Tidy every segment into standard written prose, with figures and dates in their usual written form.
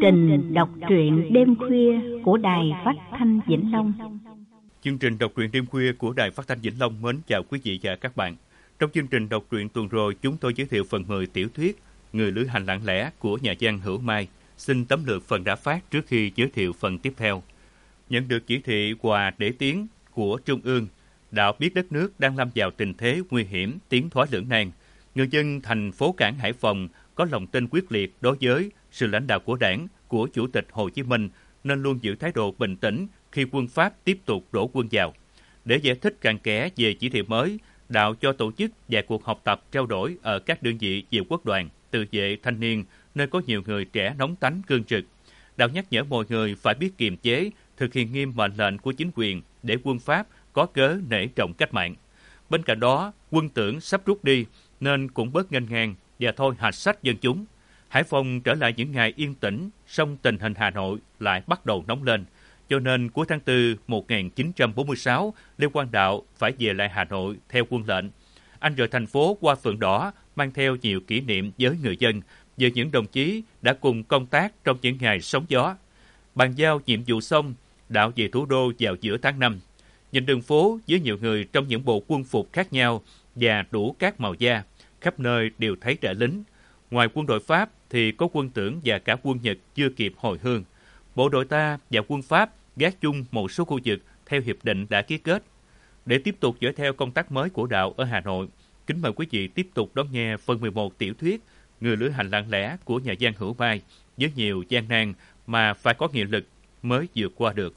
trình đọc truyện đêm khuya của Đài Phát thanh Vĩnh Long. Chương trình đọc truyện đêm khuya của Đài Phát thanh Vĩnh Long mến chào quý vị và các bạn. Trong chương trình đọc truyện tuần rồi, chúng tôi giới thiệu phần 10 tiểu thuyết Người lữ hành lặng lẽ của nhà văn Hữu Mai. Xin tóm lược phần đã phát trước khi giới thiệu phần tiếp theo. Nhận được chỉ thị quà để tiến của Trung ương, Đạo biết đất nước đang lâm vào tình thế nguy hiểm, tiến thoái lưỡng nan. Người dân thành phố cảng Hải Phòng có lòng tin quyết liệt đối với sự lãnh đạo của Đảng, của Chủ tịch Hồ Chí Minh nên luôn giữ thái độ bình tĩnh khi quân Pháp tiếp tục đổ quân vào. Để giải thích cặn kẽ về chỉ thị mới, Đạo cho tổ chức vài cuộc học tập trao đổi ở các đơn vị về quốc đoàn, tự vệ, thanh niên, nơi có nhiều người trẻ nóng tánh cương trực. Đạo nhắc nhở mọi người phải biết kiềm chế, thực hiện nghiêm mệnh lệnh của chính quyền để quân Pháp có cớ nể trọng cách mạng. Bên cạnh đó, quân tưởng sắp rút đi nên cũng bớt nghênh ngang và thôi hạch sách dân chúng. Hải Phòng trở lại những ngày yên tĩnh, song tình hình Hà Nội lại bắt đầu nóng lên. Cho nên cuối tháng 4 1946, Lê Quang Đạo phải về lại Hà Nội theo quân lệnh. Anh rời thành phố qua Phượng Đỏ, mang theo nhiều kỷ niệm với người dân về những đồng chí đã cùng công tác trong những ngày sóng gió. Bàn giao nhiệm vụ xong, Đạo về thủ đô vào giữa tháng 5. Nhìn đường phố với nhiều người trong những bộ quân phục khác nhau và đủ các màu da, khắp nơi đều thấy trẻ lính. Ngoài quân đội Pháp thì có quân tưởng và cả quân Nhật chưa kịp hồi hương. Bộ đội ta và quân Pháp gác chung một số khu vực theo hiệp định đã ký kết. Để tiếp tục dõi theo công tác mới của Đạo ở Hà Nội, kính mời quý vị tiếp tục đón nghe phần 11 tiểu thuyết Người lữ hành lặng lẽ của nhà văn Hữu Mai với nhiều gian nan mà phải có nghị lực mới vượt qua được.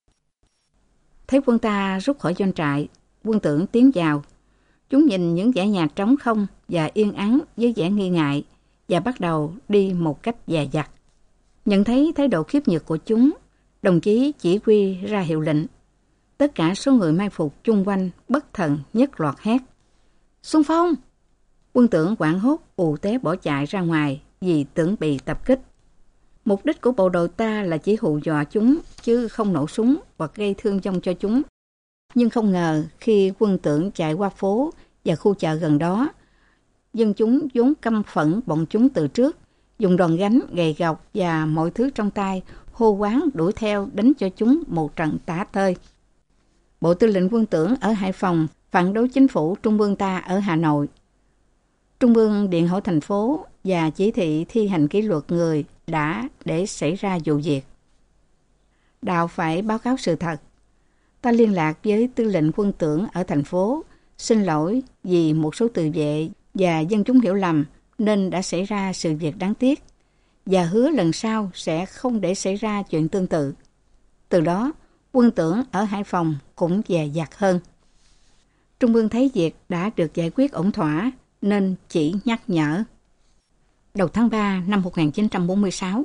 Thấy quân ta rút khỏi doanh trại, quân tưởng tiến vào. Chúng nhìn những dãy nhà trống không và yên ắng với vẻ nghi ngại và bắt đầu đi một cách dè dặt. Nhận thấy thái độ khiếp nhược của chúng, đồng chí chỉ huy ra hiệu lệnh. Tất cả số người mai phục chung quanh bất thần nhất loạt hét: xung phong! Quân tưởng hoảng hốt ù té bỏ chạy ra ngoài vì tưởng bị tập kích. Mục đích của bộ đội ta là chỉ hù dọa chúng chứ không nổ súng hoặc gây thương vong cho chúng. Nhưng không ngờ khi quân tưởng chạy qua phố và khu chợ gần đó, dân chúng vốn căm phẫn bọn chúng từ trước, dùng đòn gánh, gậy gộc và mọi thứ trong tay hô hoán đuổi theo đánh cho chúng một trận tả tơi. Bộ Tư lệnh Quân tưởng ở Hải Phòng phản đối chính phủ Trung ương ta ở Hà Nội. Trung ương điện hỏi thành phố và chỉ thị thi hành kỷ luật người đã để xảy ra vụ việc. Đạo phải báo cáo sự thật. Ta liên lạc với Tư lệnh Quân tưởng ở thành phố, xin lỗi vì một số tự vệ và dân chúng hiểu lầm nên đã xảy ra sự việc đáng tiếc, và hứa lần sau sẽ không để xảy ra chuyện tương tự. Từ đó, Quân tưởng ở Hải Phòng cũng dè dặt hơn. Trung ương thấy việc đã được giải quyết ổn thỏa nên chỉ nhắc nhở. Đầu tháng 3 năm 1946,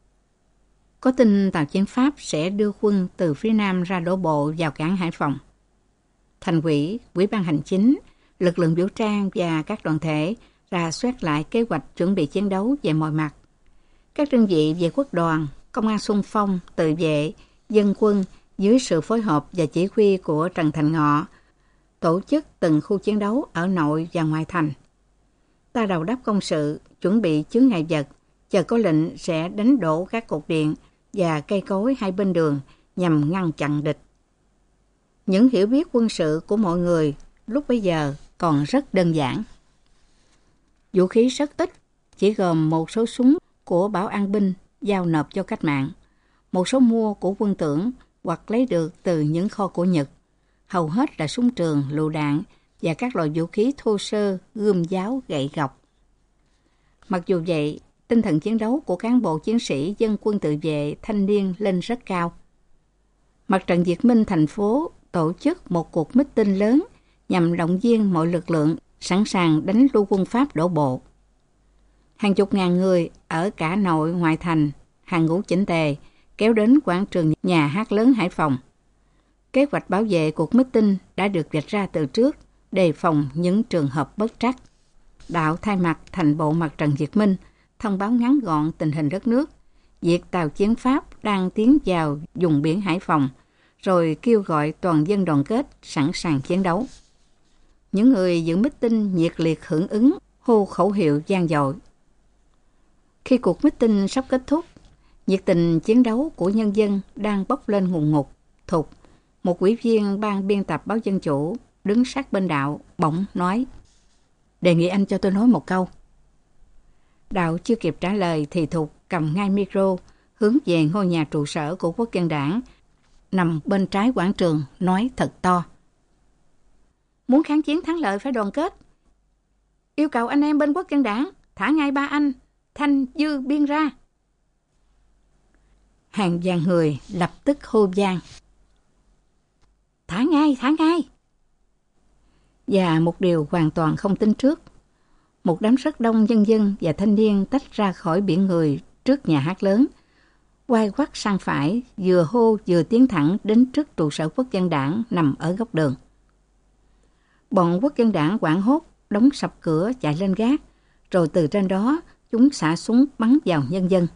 có tin tàu chiến Pháp sẽ đưa quân từ phía Nam ra đổ bộ vào cảng Hải Phòng. Thành ủy, Ủy ban Hành chính, lực lượng vũ trang và các đoàn thể rà soát lại kế hoạch chuẩn bị chiến đấu về mọi mặt. Các đơn vị về quốc đoàn, công an xung phong, tự vệ, dân quân dưới sự phối hợp và chỉ huy của Trần Thành Ngọ tổ chức từng khu chiến đấu ở nội và ngoại thành. Ta đầu đáp công sự, chuẩn bị chướng ngại vật, chờ có lệnh sẽ đánh đổ các cột điện và cây cối hai bên đường nhằm ngăn chặn địch. Những hiểu biết quân sự của mọi người lúc bấy giờ còn rất đơn giản. Vũ khí rất ít, chỉ gồm một số súng của Bảo An binh giao nộp cho cách mạng, một số mua của quân tưởng hoặc lấy được từ những kho của Nhật. Hầu hết là súng trường, lựu đạn và các loại vũ khí thô sơ, gươm giáo, gậy gộc. Mặc dù vậy, tinh thần chiến đấu của cán bộ chiến sĩ dân quân tự vệ thanh niên lên rất cao. Mặt trận Việt Minh thành phố tổ chức một cuộc meeting lớn nhằm động viên mọi lực lượng sẵn sàng đánh lui quân Pháp đổ bộ. Hàng chục ngàn người ở cả nội ngoại thành, hàng ngũ chỉnh tề, kéo đến quảng trường nhà hát lớn Hải Phòng. Kế hoạch bảo vệ cuộc meeting đã được vạch ra từ trước, đề phòng những trường hợp bất trắc. Đạo thay mặt thành bộ mặt trận Việt Minh, thông báo ngắn gọn tình hình đất nước, việc tàu chiến Pháp đang tiến vào vùng biển Hải Phòng, rồi kêu gọi toàn dân đoàn kết, sẵn sàng chiến đấu. Những người dự meeting nhiệt liệt hưởng ứng, hô khẩu hiệu vang dội. Khi cuộc meeting sắp kết thúc, Nhiệt tình chiến đấu của nhân dân đang bốc lên ngùn ngụt. Thục, một ủy viên ban biên tập báo Dân Chủ, đứng sát bên Đạo, bỗng nói: "Đề nghị anh cho tôi nói một câu." Đạo chưa kịp trả lời thì Thục cầm ngay micro, hướng về ngôi nhà trụ sở của Quốc dân Đảng, nằm bên trái quảng trường, nói thật to: "Muốn kháng chiến thắng lợi phải đoàn kết. Yêu cầu anh em bên Quốc dân Đảng thả ngay ba anh Thanh, Dư, Biên ra." Hàng vạn người lập tức hô vang: "Thả ngay, thả ngay!" Và một điều hoàn toàn không tính trước, một đám rất đông nhân dân và thanh niên tách ra khỏi biển người trước nhà hát lớn, quay quắt sang phải, vừa hô vừa tiến thẳng đến trước trụ sở Quốc dân Đảng nằm ở góc đường. Bọn Quốc dân Đảng hoảng hốt đóng sập cửa chạy lên gác, rồi từ trên đó chúng xả súng bắn vào nhân dân.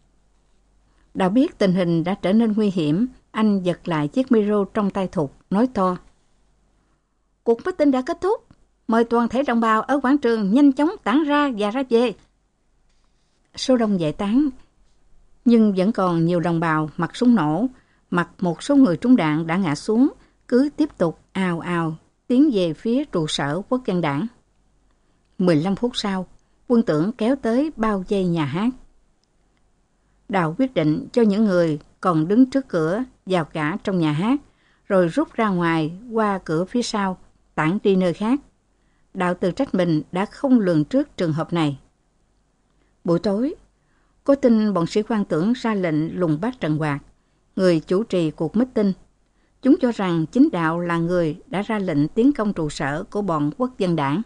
Đạo biết tình hình đã trở nên nguy hiểm, anh giật lại chiếc micro trong tay Thục, nói to: "Cuộc meeting đã kết thúc. Mời toàn thể đồng bào ở quảng trường nhanh chóng tản ra và ra về." Số đông giải tán, nhưng vẫn còn nhiều đồng bào mặc súng nổ, mặc một số người trúng đạn đã ngã xuống, cứ tiếp tục ào ào tiến về phía trụ sở Quốc dân Đảng. 15 phút sau, quân tưởng kéo tới bao vây nhà hát. Đạo quyết định cho những người còn đứng trước cửa vào cả trong nhà hát, rồi rút ra ngoài qua cửa phía sau, tản đi nơi khác. Đạo tự trách mình đã không lường trước trường hợp này. Buổi tối, có tin bọn sĩ quan tưởng ra lệnh lùng bắt Trần Hoạt, người chủ trì cuộc meeting. Chúng cho rằng chính Đạo là người đã ra lệnh tiến công trụ sở của bọn Quốc dân Đảng.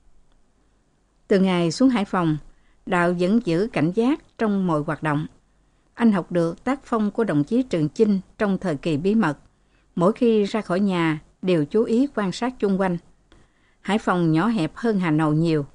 Từ ngày xuống Hải Phòng, Đạo vẫn giữ cảnh giác trong mọi hoạt động. Anh học được tác phong của đồng chí Trường Chinh trong thời kỳ bí mật. Mỗi khi ra khỏi nhà đều chú ý quan sát chung quanh. Hải Phòng nhỏ hẹp hơn Hà Nội nhiều.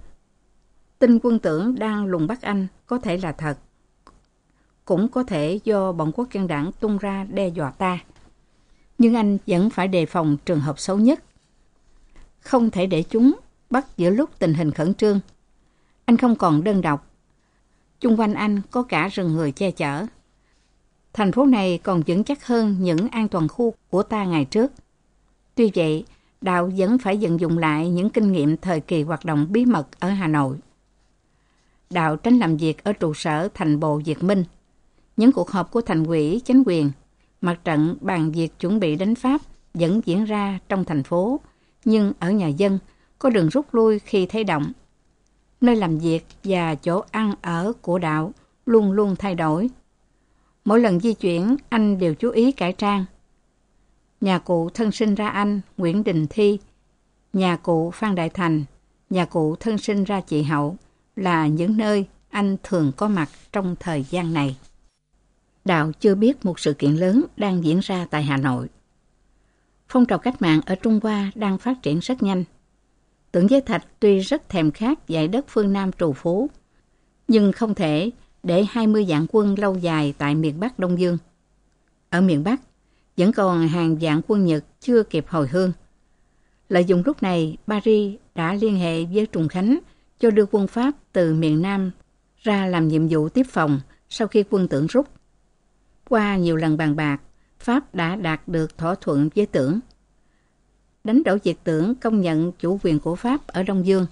Tin quân tưởng đang lùng bắt anh có thể là thật. Cũng có thể do bọn Quốc dân Đảng tung ra đe dọa ta. Nhưng anh vẫn phải đề phòng trường hợp xấu nhất. Không thể để chúng bắt giữa lúc tình hình khẩn trương. Anh không còn đơn độc. Chung quanh anh có cả rừng người che chở. Thành phố này còn vững chắc hơn những an toàn khu của ta ngày trước. Tuy vậy, Đạo vẫn phải vận dụng lại những kinh nghiệm thời kỳ hoạt động bí mật ở Hà Nội. Đạo tránh làm việc ở trụ sở thành bộ Việt Minh. Những cuộc họp của thành ủy, chính quyền, mặt trận bàn việc chuẩn bị đánh Pháp vẫn diễn ra trong thành phố, nhưng ở nhà dân có đường rút lui khi thấy động. Nơi làm việc và chỗ ăn ở của Đạo luôn luôn thay đổi. Mỗi lần di chuyển, anh đều chú ý cải trang. Nhà cụ thân sinh ra anh, Nguyễn Đình Thi, nhà cụ Phan Đại Thành, nhà cụ thân sinh ra chị Hậu là những nơi anh thường có mặt trong thời gian này. Đạo chưa biết một sự kiện lớn đang diễn ra tại Hà Nội. Phong trào cách mạng ở Trung Hoa đang phát triển rất nhanh. Tưởng Giới Thạch tuy rất thèm khát dải đất phương Nam trù phú, nhưng không thể để 20 vạn quân lâu dài tại miền Bắc Đông Dương. Ở miền Bắc, vẫn còn hàng vạn quân Nhật chưa kịp hồi hương. Lợi dụng lúc này, Paris đã liên hệ với Trùng Khánh cho đưa quân Pháp từ miền Nam ra làm nhiệm vụ tiếp phòng sau khi quân Tưởng rút. Qua nhiều lần bàn bạc, Pháp đã đạt được thỏa thuận với Tưởng. Đánh đổ việc Tưởng công nhận chủ quyền của Pháp ở Đông Dương.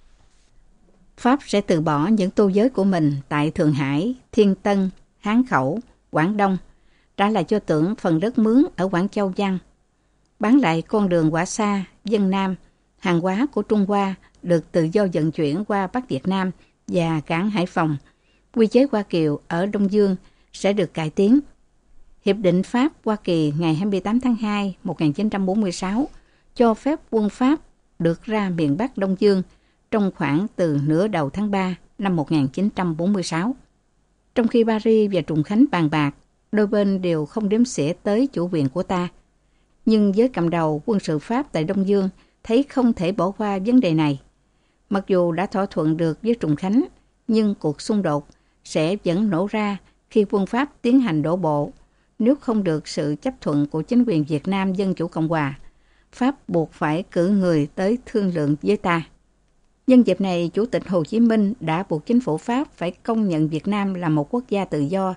Pháp sẽ từ bỏ những tô giới của mình tại Thượng Hải, Thiên Tân, Hán Khẩu, Quảng Đông, trả lại cho Tưởng phần đất mướn ở Quảng Châu Văn, bán lại con đường Hỏa Sa, Vân Nam, hàng hóa của Trung Hoa được tự do vận chuyển qua Bắc Việt Nam và cảng Hải Phòng. Quy chế Hoa Kiều ở Đông Dương sẽ được cải tiến. Hiệp định Pháp-Hoa Kỳ ngày 28 tháng 2 1946 cho phép quân Pháp được ra miền Bắc Đông Dương trong khoảng từ nửa đầu tháng 3 năm 1946. Trong khi Paris và Trùng Khánh bàn bạc, đôi bên đều không đếm xỉa tới chủ quyền của ta. Nhưng giới cầm đầu quân sự Pháp tại Đông Dương thấy không thể bỏ qua vấn đề này. Mặc dù đã thỏa thuận được với Trùng Khánh, nhưng cuộc xung đột sẽ vẫn nổ ra khi quân Pháp tiến hành đổ bộ. Nếu không được sự chấp thuận của chính quyền Việt Nam Dân Chủ Cộng Hòa, Pháp buộc phải cử người tới thương lượng với ta. Nhân dịp này, Chủ tịch Hồ Chí Minh đã buộc chính phủ Pháp phải công nhận Việt Nam là một quốc gia tự do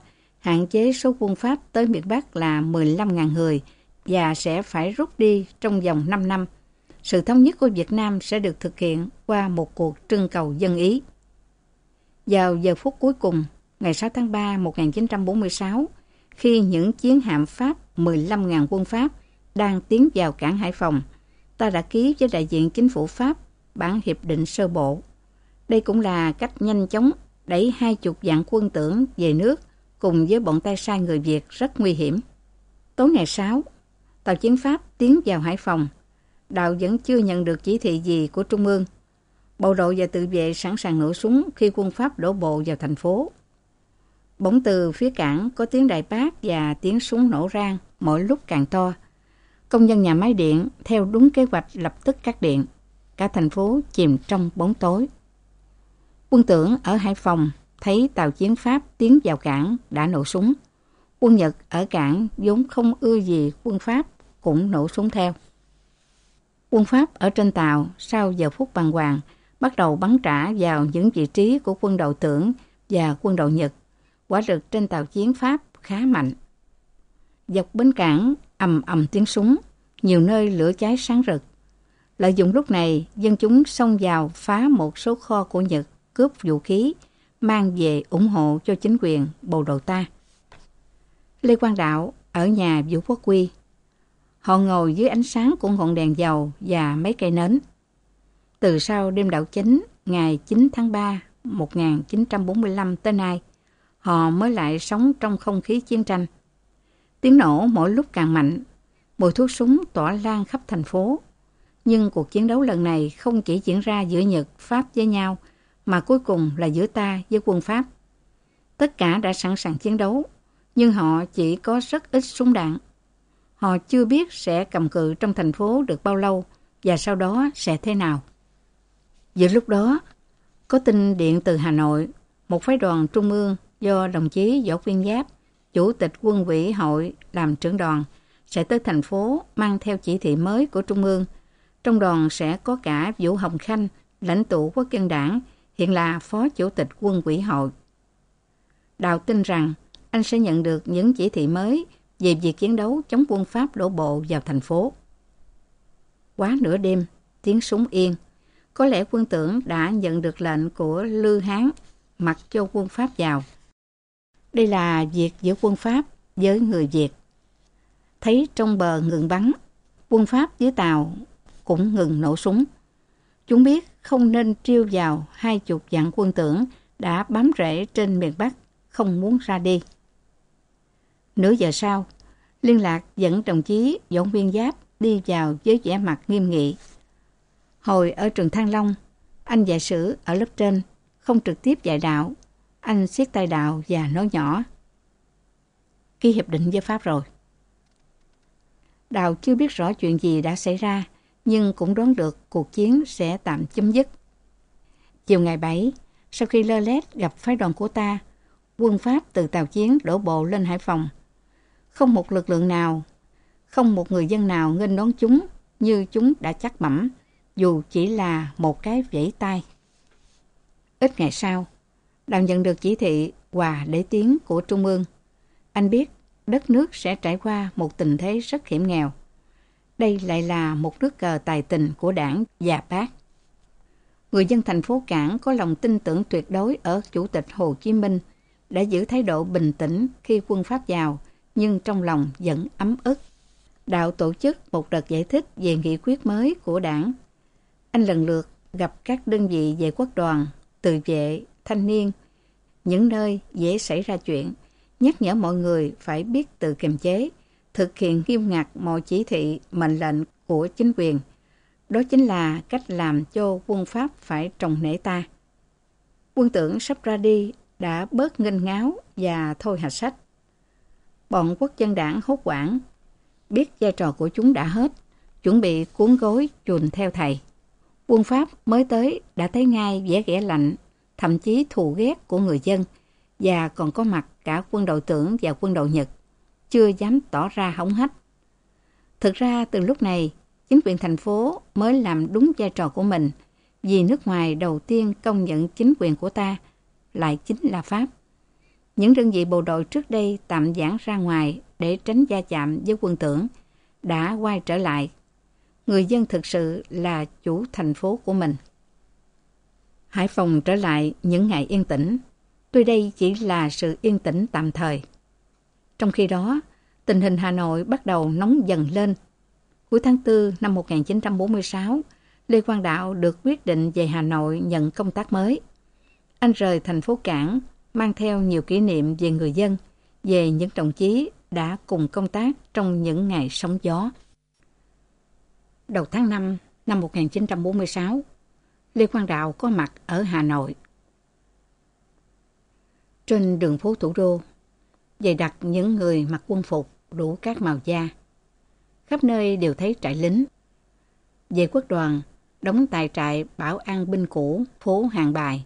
hạn chế số quân Pháp tới miền Bắc là 15.000 người và sẽ phải rút đi trong vòng 5 năm. Sự thống nhất của Việt Nam sẽ được thực hiện qua một cuộc trưng cầu dân ý. Vào giờ phút cuối cùng, ngày 6 tháng 3 1946, khi những chiến hạm Pháp 15.000 quân Pháp đang tiến vào cảng Hải Phòng, ta đã ký với đại diện chính phủ Pháp bản hiệp định sơ bộ. Đây cũng là cách nhanh chóng đẩy 20 vạn quân tưởng về nước cùng với bọn tay sai người Việt rất nguy hiểm. Tối ngày 6, tàu chiến Pháp tiến vào Hải Phòng. Đào vẫn chưa nhận được chỉ thị gì của Trung ương. Bộ đội và tự vệ sẵn sàng nổ súng khi quân Pháp đổ bộ vào thành phố. Bỗng từ phía cảng có tiếng đại bác và tiếng súng nổ rang mỗi lúc càng to. Công nhân nhà máy điện theo đúng kế hoạch lập tức cắt điện. Cả thành phố chìm trong bóng tối. Quân tưởng ở Hải Phòng thấy tàu chiến Pháp tiến vào cảng đã nổ súng. Quân Nhật ở cảng vốn không ưa gì quân Pháp cũng nổ súng theo. Quân Pháp ở trên tàu sau giờ phút bàng hoàng bắt đầu bắn trả vào những vị trí của quân đội Tưởng và quân đội Nhật. Hỏa lực trên tàu chiến Pháp khá mạnh. Dọc bến cảng ầm ầm tiếng súng, nhiều nơi lửa cháy sáng rực. Lợi dụng lúc này, dân chúng xông vào phá một số kho của Nhật, cướp vũ khí, mang về ủng hộ cho chính quyền bộ đội ta. Lê Quang Đạo ở nhà Vũ Quốc Quy. Họ ngồi dưới ánh sáng của ngọn đèn dầu và mấy cây nến. Từ sau đêm Đảo Chính ngày 9 tháng 3 1945 tới nay, họ mới lại sống trong không khí chiến tranh. Tiếng nổ mỗi lúc càng mạnh, mùi thuốc súng tỏa lan khắp thành phố. Nhưng cuộc chiến đấu lần này không chỉ diễn ra giữa Nhật, Pháp với nhau, mà cuối cùng là giữa ta với quân Pháp. Tất cả đã sẵn sàng chiến đấu, nhưng họ chỉ có rất ít súng đạn. Họ chưa biết sẽ cầm cự trong thành phố được bao lâu và sau đó sẽ thế nào. Giữa lúc đó, có tin điện từ Hà Nội, một phái đoàn trung ương do đồng chí Võ Nguyên Giáp, Chủ tịch Quân ủy hội làm trưởng đoàn, sẽ tới thành phố mang theo chỉ thị mới của Trung ương. Trong đoàn sẽ có cả Vũ Hồng Khanh, lãnh tụ Quốc dân Đảng, hiện là Phó Chủ tịch Quân ủy hội. Đào tin rằng anh sẽ nhận được những chỉ thị mới về việc chiến đấu chống quân Pháp đổ bộ vào thành phố. Quá nửa đêm, tiếng súng yên. Có lẽ quân Tưởng đã nhận được lệnh của Lư Hán mặc cho quân Pháp vào. Đây là việc giữa quân Pháp với người Việt. Thấy trong bờ ngừng bắn, quân Pháp dưới tàu cũng ngừng nổ súng. Chúng biết không nên trêu vào 20 vạn quân Tưởng đã bám rễ trên miền Bắc, không muốn ra đi. Nửa giờ sau, liên lạc dẫn đồng chí Võ Nguyên Giáp đi vào với vẻ mặt nghiêm nghị. Hồi ở trường Thăng Long, anh dạy sử ở lớp trên, không trực tiếp dạy đạo. Anh siết tay Đạo và nói nhỏ: ký hiệp định với Pháp rồi. Đào chưa biết rõ chuyện gì đã xảy ra, nhưng cũng đoán được cuộc chiến sẽ tạm chấm dứt. Chiều ngày 7, sau khi lơ lét gặp phái đoàn của ta, quân Pháp từ tàu chiến đổ bộ lên Hải Phòng. Không một lực lượng nào, không một người dân nào nghênh đón chúng như chúng đã chắc mẩm, dù chỉ là một cái vẫy tay. Ít ngày sau, Đào nhận được chỉ thị Hòa để tiến của Trung ương. Anh biết đất nước sẽ trải qua một tình thế rất hiểm nghèo. Đây lại là một nước cờ tài tình của Đảng và Bác. Người dân thành phố Cảng có lòng tin tưởng tuyệt đối ở Chủ tịch Hồ Chí Minh, đã giữ thái độ bình tĩnh khi quân Pháp vào, nhưng trong lòng vẫn ấm ức. Đạo tổ chức một đợt giải thích về nghị quyết mới của Đảng. Anh lần lượt gặp các đơn vị vệ quốc đoàn, tự vệ, thanh niên, những nơi dễ xảy ra chuyện, nhắc nhở mọi người phải biết tự kiềm chế, thực hiện nghiêm ngặt mọi chỉ thị, mệnh lệnh của chính quyền. Đó chính là cách làm cho quân Pháp phải trọng nể ta. Quân Tưởng sắp ra đi đã bớt nghênh ngáo và thôi hạch sách. Bọn Quốc dân Đảng hốt hoảng, biết vai trò của chúng đã hết, chuẩn bị cuốn gối chùn theo thầy. Quân Pháp mới tới đã thấy ngay vẻ ghẻ lạnh, thậm chí thù ghét của người dân, và còn có mặt cả quân đội Tưởng và quân đội Nhật, chưa dám tỏ ra hống hách. Thực ra từ lúc này, chính quyền thành phố mới làm đúng vai trò của mình, vì nước ngoài đầu tiên công nhận chính quyền của ta lại chính là Pháp. Những đơn vị bộ đội trước đây tạm giãn ra ngoài để tránh va chạm với quân tưởng đã quay trở lại. Người dân thực sự là chủ thành phố của mình. Hải Phòng trở lại những ngày yên tĩnh. Tuy đây chỉ là sự yên tĩnh tạm thời. Trong khi đó, tình hình Hà Nội bắt đầu nóng dần lên. Cuối tháng 4 năm 1946, Lê Quang Đạo được quyết định về Hà Nội nhận công tác mới. Anh rời thành phố Cảng, mang theo nhiều kỷ niệm về người dân, về những đồng chí đã cùng công tác trong những ngày sóng gió. Đầu tháng 5 năm 1946, Lê Quang Đạo có mặt ở Hà Nội. Trên đường phố thủ đô, dày đặc những người mặc quân phục đủ các màu da. Khắp nơi đều thấy trại lính. Vệ quốc đoàn đóng tại trại bảo an binh cũ phố Hàng Bài.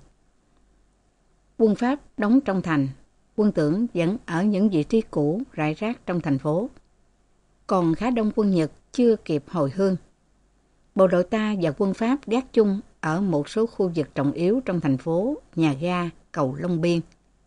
Quân Pháp đóng trong thành, quân tưởng vẫn ở những vị trí cũ rải rác trong thành phố. Còn khá đông quân Nhật chưa kịp hồi hương. Bộ đội ta và quân Pháp gác chung ở một số khu vực trọng yếu trong thành phố, nhà ga, cầu Long Biên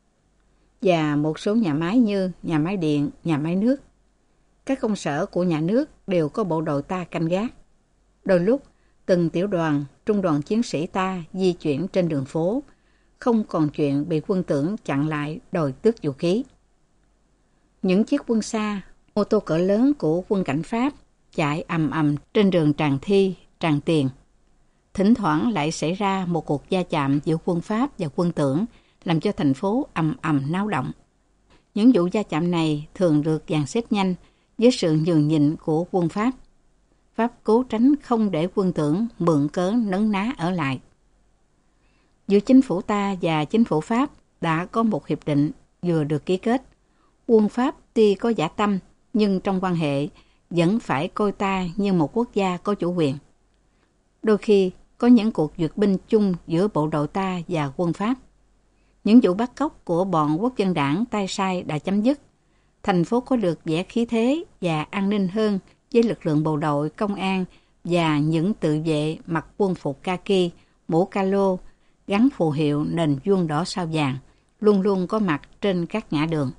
và một số nhà máy như nhà máy điện, nhà máy nước. Các công sở của nhà nước đều có bộ đội ta canh gác. Đôi lúc, từng tiểu đoàn, trung đoàn chiến sĩ ta di chuyển trên đường phố, không còn chuyện bị quân tưởng chặn lại đòi tước vũ khí. Những chiếc quân xa, ô tô cỡ lớn của quân cảnh Pháp chạy ầm ầm trên đường Tràng Thi, Tràng Tiền. Thỉnh thoảng lại xảy ra một cuộc va chạm giữa quân Pháp và quân tưởng, làm cho thành phố ầm ầm náo động. Những vụ va chạm này thường được dàn xếp nhanh với sự nhường nhịn của quân Pháp. Pháp cố tránh không để quân tưởng mượn cớ nấn ná ở lại. Giữa chính phủ ta và chính phủ Pháp đã có một hiệp định vừa được ký kết. Quân Pháp tuy có dã tâm, nhưng trong quan hệ vẫn phải coi ta như một quốc gia có chủ quyền. Đôi khi có những cuộc duyệt binh chung giữa bộ đội ta và quân Pháp. Những vụ bắt cóc của bọn quốc dân đảng tay sai đã chấm dứt. Thành phố có được vẻ khí thế và an ninh hơn với lực lượng bộ đội, công an và những tự vệ mặc quân phục kaki, mũ calo, gắn phù hiệu nền vuông đỏ sao vàng, luôn luôn có mặt trên các ngã đường.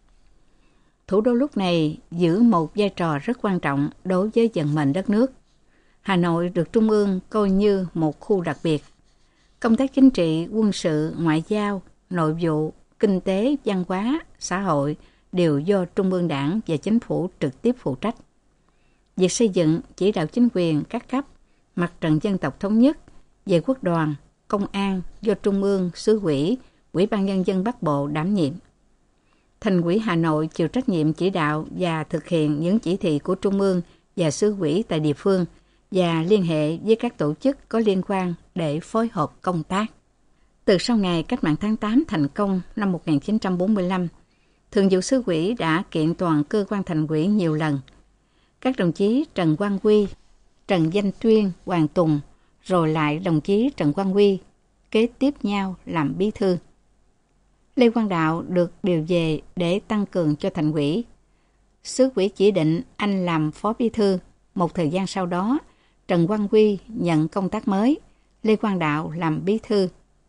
Thủ đô lúc này giữ một vai trò rất quan trọng đối với vận mệnh đất nước. Hà Nội được Trung ương coi như một khu đặc biệt. Công tác chính trị, quân sự, ngoại giao, nội vụ, kinh tế, văn hóa, xã hội đều do Trung ương Đảng và Chính phủ trực tiếp phụ trách. Việc xây dựng, chỉ đạo chính quyền các cấp, Mặt trận Dân tộc Thống nhất, Vệ quốc đoàn, Công an do Trung ương, Xứ ủy, Ủy ban Nhân dân Bắc Bộ đảm nhiệm. Thành ủy Hà Nội chịu trách nhiệm chỉ đạo và thực hiện những chỉ thị của Trung ương và Xứ ủy tại địa phương và liên hệ với các tổ chức có liên quan để phối hợp công tác. Từ sau ngày Cách mạng tháng 8 thành công năm 1945, Thường vụ Xứ ủy đã kiện toàn cơ quan thành ủy nhiều lần. Các đồng chí Trần Quang Huy, Trần Danh Tuyên, Hoàng Tùng, rồi lại đồng chí Trần Quang Huy kế tiếp nhau làm bí thư. Lê Quang Đạo được điều về để tăng cường cho thành ủy. Xứ ủy chỉ định anh làm phó bí thư. Một thời gian sau đó, Trần Quang Huy nhận công tác mới, Lê Quang Đạo làm bí thư.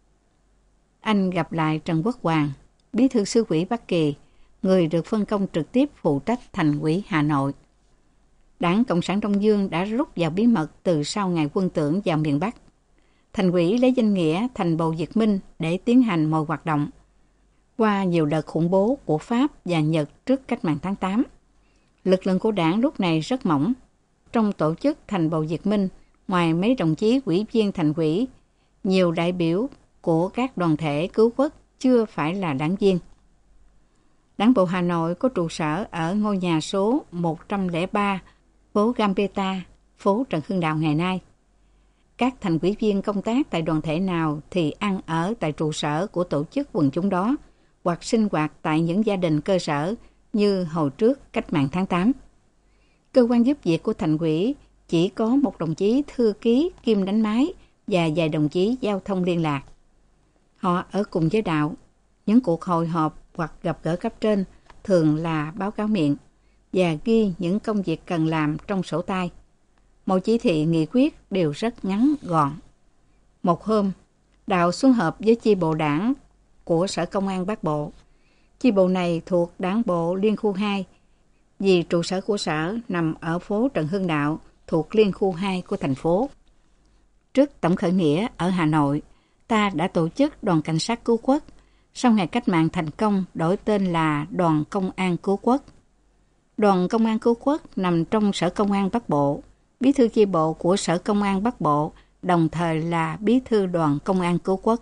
Anh gặp lại Trần Quốc Hoàn, bí thư Xứ ủy Bắc Kỳ, người được phân công trực tiếp phụ trách thành ủy Hà Nội. Đảng Cộng sản Đông Dương đã rút vào bí mật từ sau ngày quân tưởng vào miền Bắc. Thành ủy lấy danh nghĩa thành Bầu Việt Minh để tiến hành mọi hoạt động. Qua nhiều đợt khủng bố của Pháp và Nhật trước Cách mạng tháng 8, lực lượng của đảng lúc này rất mỏng. Trong tổ chức thành Bầu Việt Minh, ngoài mấy đồng chí ủy viên thành ủy, nhiều đại biểu của các đoàn thể cứu quốc chưa phải là đảng viên. Đảng bộ Hà Nội có trụ sở ở ngôi nhà số 103, phố Gambetta, phố Trần Hưng Đạo ngày nay. Các thành ủy viên công tác tại đoàn thể nào thì ăn ở tại trụ sở của tổ chức quần chúng đó, hoặc sinh hoạt tại những gia đình cơ sở như hồi trước Cách mạng tháng 8. Cơ quan giúp việc của thành ủy chỉ có một đồng chí thư ký kiêm đánh máy và vài đồng chí giao thông liên lạc. Họ ở cùng với Đạo. Những cuộc hội họp hoặc gặp gỡ cấp trên thường là báo cáo miệng và ghi những công việc cần làm trong sổ tay. Mọi chỉ thị nghị quyết đều rất ngắn gọn. Một hôm, Đạo xuống họp với chi bộ đảng của Sở Công an Bắc Bộ. Chi bộ này thuộc Đảng bộ Liên khu 2, vì trụ sở của sở nằm ở phố Trần Hưng Đạo, thuộc Liên khu 2 của thành phố. Trước tổng khởi nghĩa ở Hà Nội, ta đã tổ chức đoàn cảnh sát cứu quốc, sau ngày cách mạng thành công đổi tên là đoàn công an cứu quốc. Đoàn công an cứu quốc nằm trong Sở Công an Bắc Bộ. Bí thư chi bộ của Sở Công an Bắc Bộ đồng thời là bí thư đoàn công an cứu quốc.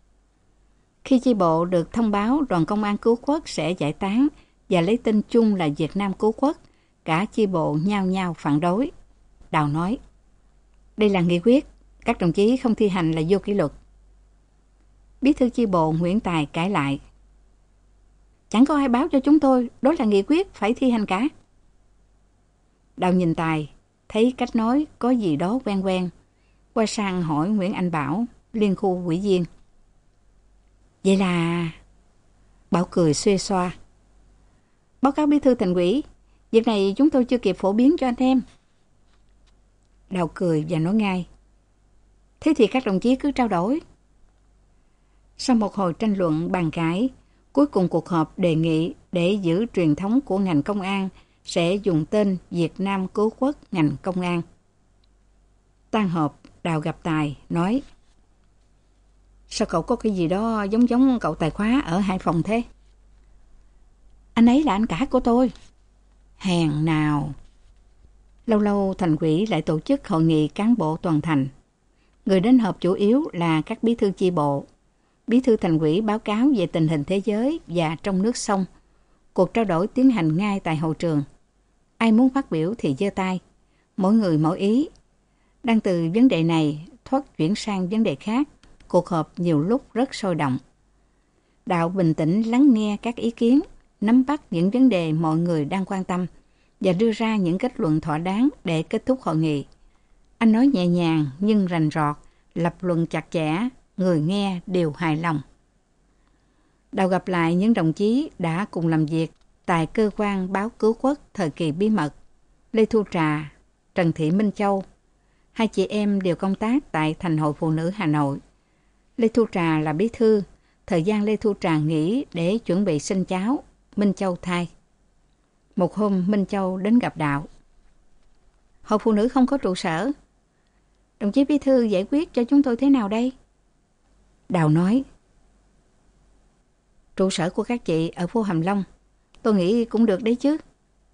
Khi chi bộ được thông báo đoàn công an cứu quốc sẽ giải tán và lấy tên chung là Việt Nam cứu quốc, cả chi bộ nhao nhao phản đối. Đào nói, đây là nghị quyết, các đồng chí không thi hành là vô kỷ luật. Bí thư chi bộ Nguyễn Tài cãi lại, chẳng có ai báo cho chúng tôi, đó là nghị quyết phải thi hành cả. Đào nhìn Tài, thấy cách nói có gì đó quen quen, quay sang hỏi Nguyễn Anh Bảo, Liên khu ủy viên. Vậy là... Bảo cười xuê xoa. Báo cáo bí thư thành ủy, việc này chúng tôi chưa kịp phổ biến cho anh em. Đào cười và nói ngay, thế thì các đồng chí cứ trao đổi. Sau một hồi tranh luận bàn cãi, cuối cùng cuộc họp đề nghị để giữ truyền thống của ngành công an sẽ dùng tên Việt Nam cứu quốc ngành công an. Tan họp, Đào gặp Tài, nói, sao cậu có cái gì đó giống giống cậu Tài khóa ở Hải Phòng thế? Anh ấy là anh cả của tôi. Hèn nào. Lâu lâu thành ủy lại tổ chức hội nghị cán bộ toàn thành. Người đến họp chủ yếu là các bí thư chi bộ. Bí thư thành ủy báo cáo về tình hình thế giới và trong nước xong. Cuộc trao đổi tiến hành ngay tại hậu trường. Ai muốn phát biểu thì giơ tay. Mỗi người mỗi ý. Đang từ vấn đề này thoát chuyển sang vấn đề khác. Cuộc họp nhiều lúc rất sôi động. Đạo bình tĩnh lắng nghe các ý kiến, nắm bắt những vấn đề mọi người đang quan tâm và đưa ra những kết luận thỏa đáng để kết thúc hội nghị. Anh nói nhẹ nhàng nhưng rành rọt, lập luận chặt chẽ, người nghe đều hài lòng. Đào gặp lại những đồng chí đã cùng làm việc tại cơ quan báo cứu quốc thời kỳ bí mật, Lê Thu Trà, Trần Thị Minh Châu. Hai chị em đều công tác tại Thành hội Phụ nữ Hà Nội. Lê Thu Trà là bí thư, thời gian Lê Thu Trà nghỉ để chuẩn bị sinh cháu, Minh Châu thay. Một hôm Minh Châu đến gặp Đạo. Hội Phụ nữ không có trụ sở. Đồng chí bí thư giải quyết cho chúng tôi thế nào đây? Đào nói, trụ sở của các chị ở phố Hàm Long, tôi nghĩ cũng được đấy chứ.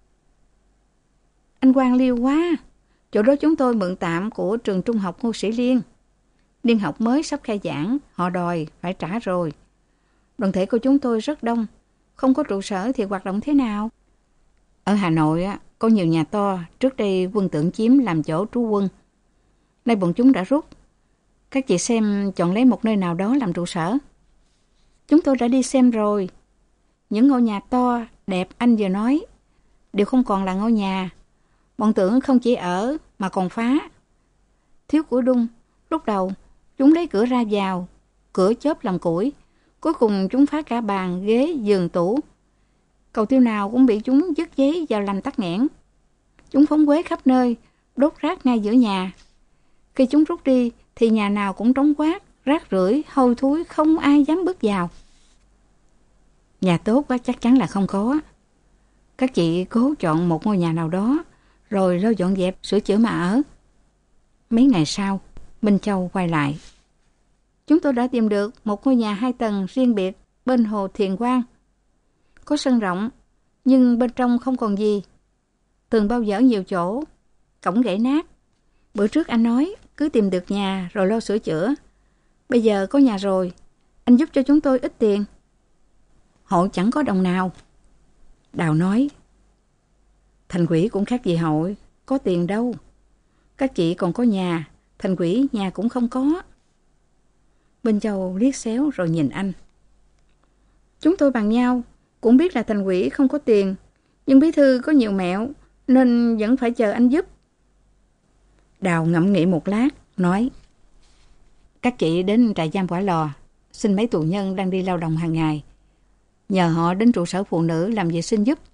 Anh quan liêu quá, chỗ đó chúng tôi mượn tạm của trường trung học Ngô Sĩ Liên. Niên học mới sắp khai giảng, họ đòi phải trả rồi. Đoàn thể của chúng tôi rất đông, không có trụ sở thì hoạt động thế nào? Ở Hà Nội có nhiều nhà to, trước đây quân Tưởng chiếm làm chỗ trú quân. Nay bọn chúng đã rút. Các chị xem chọn lấy một nơi nào đó làm trụ sở. Chúng tôi đã đi xem rồi. Những ngôi nhà to, đẹp anh vừa nói, đều không còn là ngôi nhà. Bọn Tưởng không chỉ ở mà còn phá. Thiếu của đung, lúc đầu chúng lấy cửa ra vào, cửa chớp làm củi. Cuối cùng chúng phá cả bàn, ghế, giường, tủ. Cầu tiêu nào cũng bị chúng dứt giấy vào làm tắc nghẽn. Chúng phóng quế khắp nơi, đốt rác ngay giữa nhà. Khi chúng rút đi thì nhà nào cũng trống quát, rác rưởi, hôi thối, không ai dám bước vào. Nhà tốt quá chắc chắn là không có. Các chị cố chọn một ngôi nhà nào đó, rồi lo dọn dẹp, sửa chữa mà ở. Mấy ngày sau, Minh Châu quay lại. Chúng tôi đã tìm được một ngôi nhà 2 tầng riêng biệt bên hồ Thiền Quang. Có sân rộng, nhưng bên trong không còn gì. Tường bao dở nhiều chỗ, cổng gãy nát. Bữa trước anh nói cứ tìm được nhà rồi lo sửa chữa. Bây giờ có nhà rồi, anh giúp cho chúng tôi ít tiền. Hội chẳng có đồng nào. Đào nói, thành ủy cũng khác gì hội, có tiền đâu. Các chị còn có nhà, thành ủy nhà cũng không có. Minh Châu liếc xéo rồi nhìn anh. Chúng tôi bằng nhau, cũng biết là thành ủy không có tiền, nhưng bí thư có nhiều mẹo, nên vẫn phải chờ anh giúp. Đào ngẫm nghĩ một lát, nói, các chị đến trại giam Quả Lò, xin mấy tù nhân đang đi lao động hàng ngày. Nhờ họ đến trụ sở phụ nữ làm vệ sinh giúp.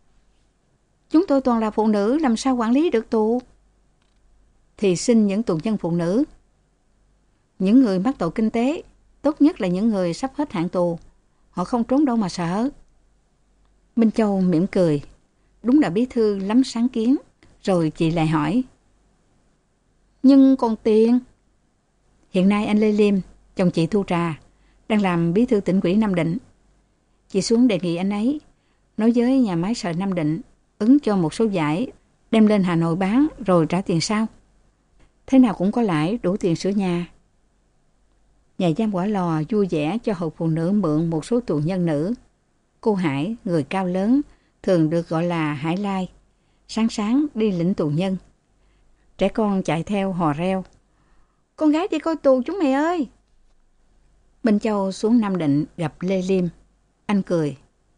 Chúng tôi toàn là phụ nữ, làm sao quản lý được tù? Thì xin những tù nhân phụ nữ. Những người mắc tội kinh tế, tốt nhất là những người sắp hết hạn tù. Họ không trốn đâu mà sợ. Minh Châu mỉm cười. Đúng là bí thư lắm sáng kiến. Rồi chị lại hỏi. Nhưng còn tiền? Hiện nay anh Lê Liêm, chồng chị Thu Trà, đang làm bí thư tỉnh ủy Nam Định. Chị xuống đề nghị anh ấy, nói với nhà máy sợi Nam Định, ứng cho một số giải, đem lên Hà Nội bán rồi trả tiền sau. Thế nào cũng có lãi, đủ tiền sửa nhà. Nhà giam Hỏa Lò vui vẻ cho hội phụ nữ mượn một số tù nhân nữ. Cô Hải, người cao lớn, thường được gọi là Hải Lai, sáng sáng đi lĩnh tù nhân. Trẻ con chạy theo hò reo. Con gái đi coi tù chúng mày ơi! Minh Châu xuống Nam Định gặp Lê Liêm. Anh cười.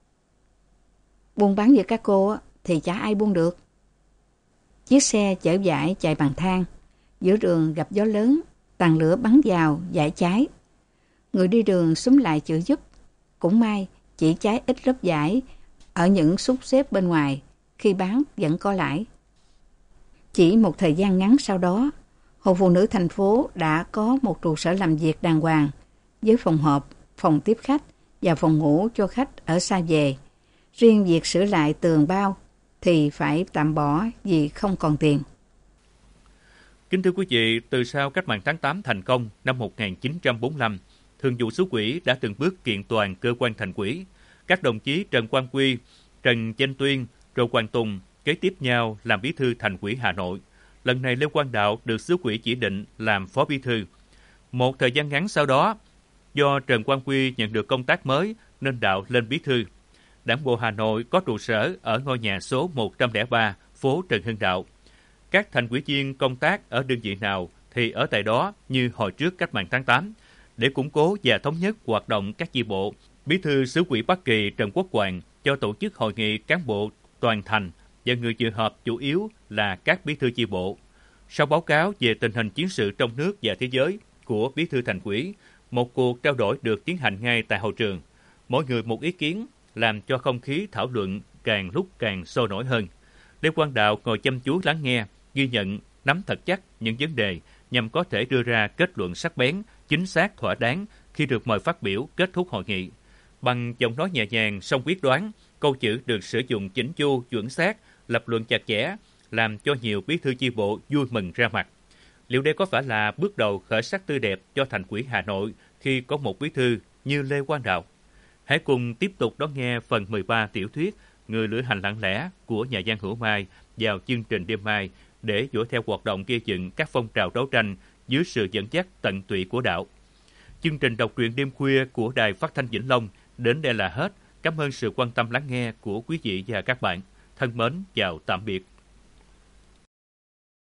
Buôn bán với các cô thì chả ai buôn được. Chiếc xe chở vải chạy bằng than. Giữa đường gặp gió lớn, tàn lửa bắn vào, vải cháy. Người đi đường xúm lại chữa giúp. Cũng may, chỉ cháy ít lớp vải ở những xúc xếp bên ngoài, khi bán vẫn có lãi. Chỉ một thời gian ngắn sau đó, Hội Phụ Nữ thành phố đã có một trụ sở làm việc đàng hoàng, với phòng họp, phòng tiếp khách và phòng ngủ cho khách ở xa về. Riêng việc sửa lại tường bao thì phải tạm bỏ vì không còn tiền. Kính thưa quý vị, từ sau cách mạng tháng 8 thành công năm 1945, Thường vụ Xứ ủy đã từng bước kiện toàn cơ quan thành ủy. Các đồng chí Trần Quang Quy, Trần Chanh Tuyên, Trần Quang Tùng kế tiếp nhau làm bí thư thành ủy Hà Nội. Lần này Lê Quang Đạo được Xứ ủy chỉ định làm phó bí thư. Một thời gian ngắn sau đó, do Trần Quang Quy nhận được công tác mới nên Đạo lên bí thư. Đảng bộ Hà Nội có trụ sở ở ngôi nhà số 103, phố Trần Hưng Đạo. Các thành ủy viên công tác ở đơn vị nào thì ở tại đó như hồi trước cách mạng tháng 8. Để củng cố và thống nhất hoạt động các chi bộ, Bí thư Xứ ủy Bắc Kỳ Trần Quốc Hoàng cho tổ chức hội nghị cán bộ toàn thành và người dự họp chủ yếu là các bí thư chi bộ. Sau báo cáo về tình hình chiến sự trong nước và thế giới của bí thư thành ủy, một cuộc trao đổi được tiến hành ngay tại hội trường. Mỗi người một ý kiến làm cho không khí thảo luận càng lúc càng sôi nổi hơn. Lê Quang Đạo ngồi chăm chú lắng nghe, ghi nhận, nắm thật chắc những vấn đề nhằm có thể đưa ra kết luận sắc bén, chính xác, thỏa đáng khi được mời phát biểu kết thúc hội nghị. Bằng giọng nói nhẹ nhàng song quyết đoán, câu chữ được sử dụng chỉnh chu, chuẩn xác, lập luận chặt chẽ, làm cho nhiều bí thư chi bộ vui mừng ra mặt. Liệu đây có phải là bước đầu khởi sắc tươi đẹp cho thành ủy Hà Nội khi có một bí thư như Lê Quang Đạo? Hãy cùng tiếp tục đón nghe phần 13 tiểu thuyết Người lữ hành lặng lẽ của nhà văn Hữu Mai vào chương trình đêm mai để dõi theo hoạt động gây dựng các phong trào đấu tranh dưới sự dẫn dắt tận tụy của Đạo. Chương trình đọc truyện đêm khuya của Đài Phát thanh Vĩnh Long đến đây là hết. Cảm ơn sự quan tâm lắng nghe của quý vị và các bạn. Thân mến, chào tạm biệt.